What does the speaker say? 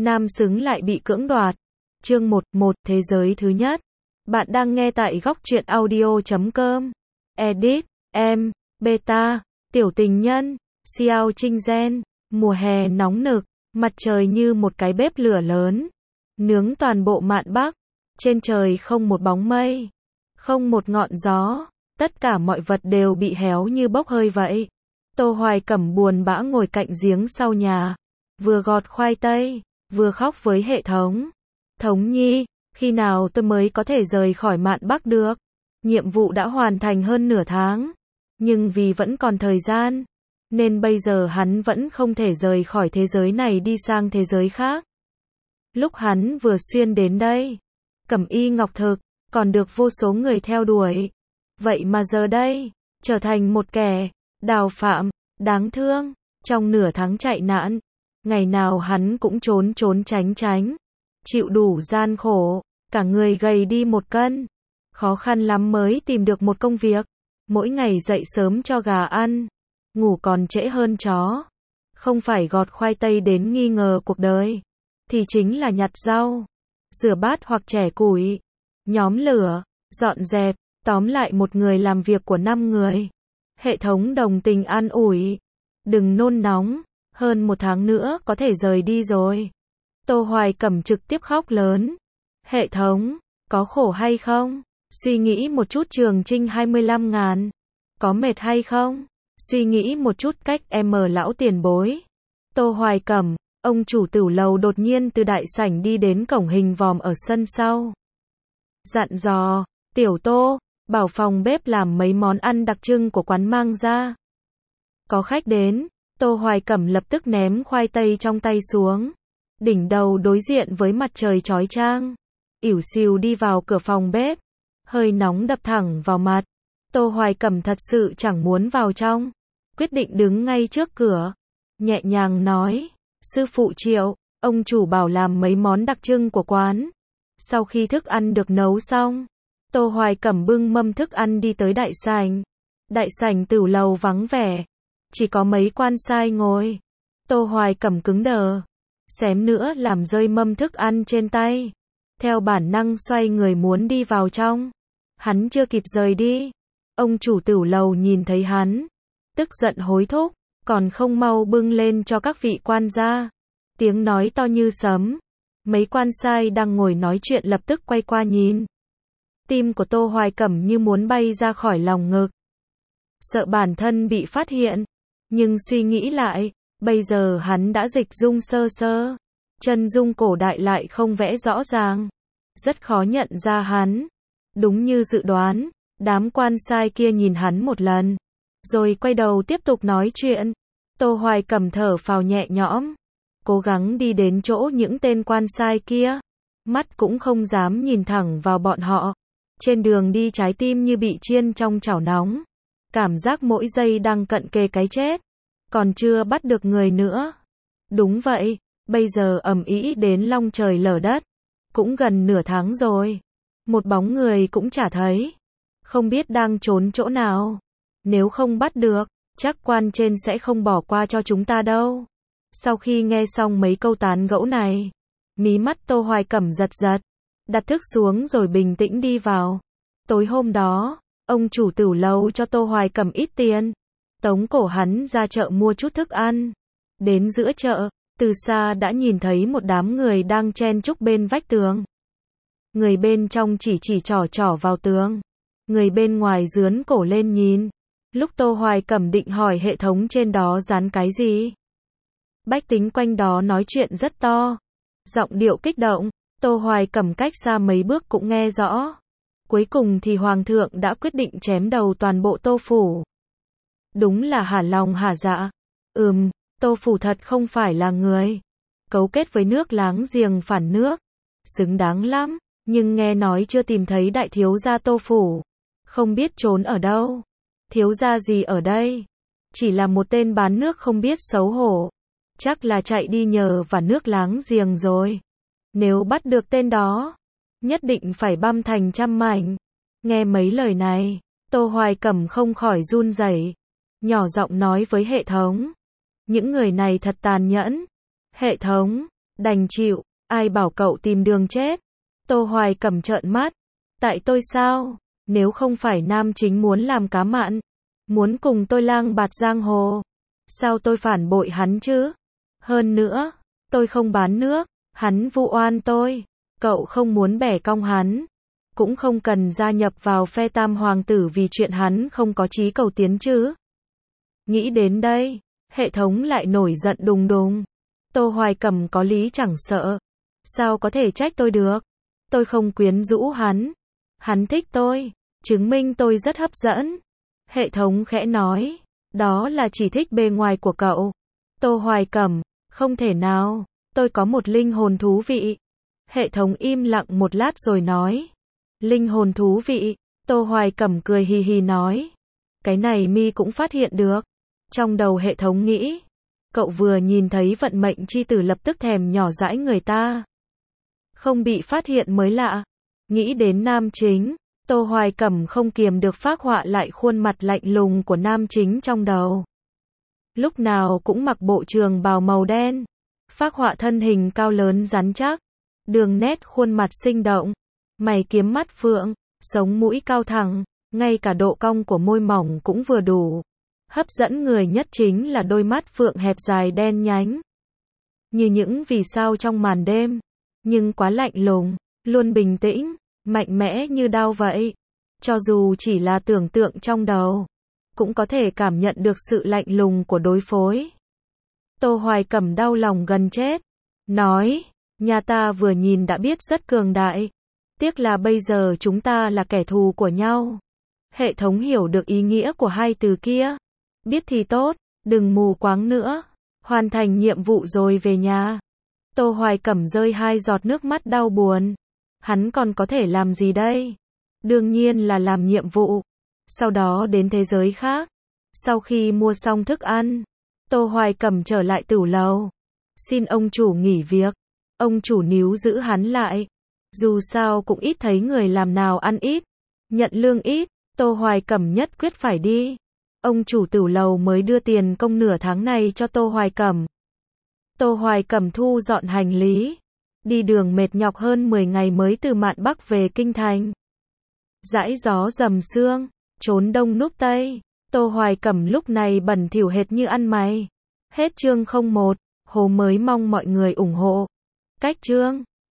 nam xứng lại bị cưỡng đoạt. Chương 11, thế giới thứ nhất. Bạn đang nghe tại góc truyện audio.com. Edit, em, beta, tiểu tình nhân, Xiao Trinh Gen. Mùa hè nóng nực, mặt trời như một cái bếp lửa lớn, nướng toàn bộ mạn Bắc. Trên trời không một bóng mây, không một ngọn gió, tất cả mọi vật đều bị héo như bốc hơi vậy. Tô Hoài Cẩm buồn bã ngồi cạnh giếng sau nhà, vừa gọt khoai tây, vừa khóc với hệ thống. Thống Nhi, khi nào tôi mới có thể rời khỏi mạn Bắc được? Nhiệm vụ đã hoàn thành hơn nửa tháng, nhưng vì vẫn còn thời gian, nên bây giờ hắn vẫn không thể rời khỏi thế giới này đi sang thế giới khác. Lúc hắn vừa xuyên đến đây, Cẩm Y Ngọc Thực, còn được vô số người theo đuổi. Vậy mà giờ đây, trở thành một kẻ đào phạm, đáng thương. Trong nửa tháng chạy nạn, ngày nào hắn cũng trốn trốn tránh tránh, chịu đủ gian khổ, cả người gầy đi 1 cân. Khó khăn lắm mới tìm được một công việc, mỗi ngày dậy sớm cho gà ăn, ngủ còn trễ hơn chó. Không phải gọt khoai tây đến nghi ngờ cuộc đời, thì chính là nhặt rau, rửa bát hoặc chẻ củi, nhóm lửa, dọn dẹp, tóm lại một người làm việc của 5 người. Hệ thống đồng tình an ủi, đừng nôn nóng, hơn 1 tháng nữa có thể rời đi rồi. Tô Hoài Cẩm trực tiếp khóc lớn. Hệ thống, có khổ hay không? Suy nghĩ một chút trường trinh 25.000. Có mệt hay không? Suy nghĩ một chút cách em lão tiền bối. Tô Hoài Cẩm, ông chủ tửu lầu đột nhiên từ đại sảnh đi đến cổng hình vòm ở sân sau. Dặn dò, tiểu Tô, bảo phòng bếp làm mấy món ăn đặc trưng của quán mang ra. Có khách đến, Tô Hoài Cẩm lập tức ném khoai tây trong tay xuống. Đỉnh đầu đối diện với mặt trời chói chang, ỉu xìu đi vào cửa phòng bếp, hơi nóng đập thẳng vào mặt. Tô Hoài Cẩm thật sự chẳng muốn vào trong, quyết định đứng ngay trước cửa, nhẹ nhàng nói, sư phụ Triệu, ông chủ bảo làm mấy món đặc trưng của quán. Sau khi thức ăn được nấu xong, Tô Hoài Cẩm bưng mâm thức ăn đi tới đại sảnh. Đại sảnh tửu lầu vắng vẻ, chỉ có mấy quan sai ngồi. Tô Hoài Cẩm cứng đờ, xém nữa làm rơi mâm thức ăn trên tay. Theo bản năng xoay người muốn đi vào trong. Hắn chưa kịp rời đi, ông chủ tửu lầu nhìn thấy hắn, tức giận hối thúc, còn không mau bưng lên cho các vị quan gia. Tiếng nói to như sấm. Mấy quan sai đang ngồi nói chuyện lập tức quay qua nhìn. Tim của Tô Hoài Cẩm như muốn bay ra khỏi lòng ngực. Sợ bản thân bị phát hiện, nhưng suy nghĩ lại, bây giờ hắn đã dịch dung sơ sơ, chân dung cổ đại lại không vẽ rõ ràng, rất khó nhận ra hắn. Đúng như dự đoán, đám quan sai kia nhìn hắn một lần, rồi quay đầu tiếp tục nói chuyện. Tô Hoài Cẩm thở phào nhẹ nhõm, cố gắng đi đến chỗ những tên quan sai kia, mắt cũng không dám nhìn thẳng vào bọn họ. Trên đường đi trái tim như bị chiên trong chảo nóng, cảm giác mỗi giây đang cận kề cái chết, còn chưa bắt được người nữa. Đúng vậy, bây giờ ầm ĩ đến long trời lở đất, cũng gần nửa tháng rồi, một bóng người cũng chả thấy, không biết đang trốn chỗ nào. Nếu không bắt được, chắc quan trên sẽ không bỏ qua cho chúng ta đâu. Sau khi nghe xong mấy câu tán gẫu này, mí mắt Tô Hoài Cẩm giật giật, đặt thức xuống rồi bình tĩnh đi vào. Tối hôm đó, ông chủ tửu lầu cho Tô Hoài Cẩm ít tiền, tống cổ hắn ra chợ mua chút thức ăn. Đến giữa chợ, từ xa đã nhìn thấy một đám người đang chen chúc bên vách tường. Người bên trong chỉ trỏ vào tường, người bên ngoài dướn cổ lên nhìn. Lúc Tô Hoài Cẩm định hỏi hệ thống trên đó dán cái gì, bách tính quanh đó nói chuyện rất to, giọng điệu kích động, Tô Hoài Cẩm cách xa mấy bước cũng nghe rõ. Cuối cùng thì Hoàng thượng đã quyết định chém đầu toàn bộ Tô phủ. Đúng là hả lòng hả dạ. Tô phủ thật không phải là người, cấu kết với nước láng giềng phản nước, xứng đáng lắm, nhưng nghe nói chưa tìm thấy đại thiếu gia Tô phủ, không biết trốn ở đâu. Thiếu gia gì ở đây? Chỉ là một tên bán nước không biết xấu hổ, chắc là chạy đi nhờ và nước láng giềng rồi. Nếu bắt được tên đó, nhất định phải băm thành trăm mảnh. Nghe mấy lời này, Tô Hoài Cẩm không khỏi run rẩy, nhỏ giọng nói với hệ thống. Những người này thật tàn nhẫn. Hệ thống, Đành chịu, ai bảo cậu tìm đường chết. Tô Hoài Cẩm trợn mắt. Tại tôi sao? Nếu không phải nam chính muốn làm cá mặn, muốn cùng tôi lang bạt giang hồ, sao tôi phản bội hắn chứ? Hơn nữa, tôi không bán nước, hắn vu oan tôi. Cậu không muốn bẻ cong hắn, cũng không cần gia nhập vào phe tam hoàng tử vì chuyện hắn không có chí cầu tiến chứ. Nghĩ đến đây, hệ thống lại nổi giận đùng đùng. Tô Hoài Cẩm có lý chẳng sợ. Sao có thể trách tôi được? Tôi không quyến rũ hắn. Hắn thích tôi, chứng minh tôi rất hấp dẫn. Hệ thống khẽ nói, đó là chỉ thích bề ngoài của cậu. Tô Hoài Cẩm, không thể nào, tôi có một linh hồn thú vị. Hệ thống im lặng một lát rồi nói, linh hồn thú vị. Tô Hoài Cẩm cười hì hì nói, cái này mi cũng phát hiện được. Trong đầu hệ thống nghĩ, cậu vừa nhìn thấy vận mệnh chi tử lập tức thèm nhỏ dãi người ta. Không bị phát hiện mới lạ. Nghĩ đến nam chính, Tô Hoài Cẩm không kiềm được phác họa lại khuôn mặt lạnh lùng của nam chính trong đầu. Lúc nào cũng mặc bộ trường bào màu đen, phác họa thân hình cao lớn rắn chắc, đường nét khuôn mặt sinh động, mày kiếm mắt phượng, sống mũi cao thẳng, ngay cả độ cong của môi mỏng cũng vừa đủ. Hấp dẫn người nhất chính là đôi mắt phượng hẹp dài đen nhánh, như những vì sao trong màn đêm, nhưng quá lạnh lùng, luôn bình tĩnh, mạnh mẽ như đao vậy. Cho dù chỉ là tưởng tượng trong đầu, cũng có thể cảm nhận được sự lạnh lùng của đối phối. Tô Hoài Cẩm đau lòng gần chết, nói, nhà ta vừa nhìn đã biết rất cường đại. Tiếc là bây giờ chúng ta là kẻ thù của nhau. Hệ thống hiểu được ý nghĩa của hai từ kia. Biết thì tốt, đừng mù quáng nữa. Hoàn thành nhiệm vụ rồi về nhà. Tô Hoài Cẩm rơi 2 giọt nước mắt đau buồn. Hắn còn có thể làm gì đây? Đương nhiên là làm nhiệm vụ. Sau đó đến thế giới khác. Sau khi mua xong thức ăn, Tô Hoài Cẩm trở lại tửu lầu. Xin ông chủ nghỉ việc. Ông chủ níu giữ hắn lại. Dù sao cũng ít thấy người làm nào ăn ít, nhận lương ít. Tô Hoài Cẩm nhất quyết phải đi. Ông chủ tửu lầu mới đưa tiền công nửa tháng này cho Tô Hoài Cẩm. Tô Hoài Cẩm thu dọn hành lý. Đi đường mệt nhọc hơn 10 ngày mới từ Mạn Bắc về Kinh Thành. Dãi gió dầm sương, trốn đông núp tây. Tô Hoài Cẩm lúc này bẩn thỉu hệt như ăn mày. Hết chương 01, Hồ mới mong mọi người ủng hộ. Cách chương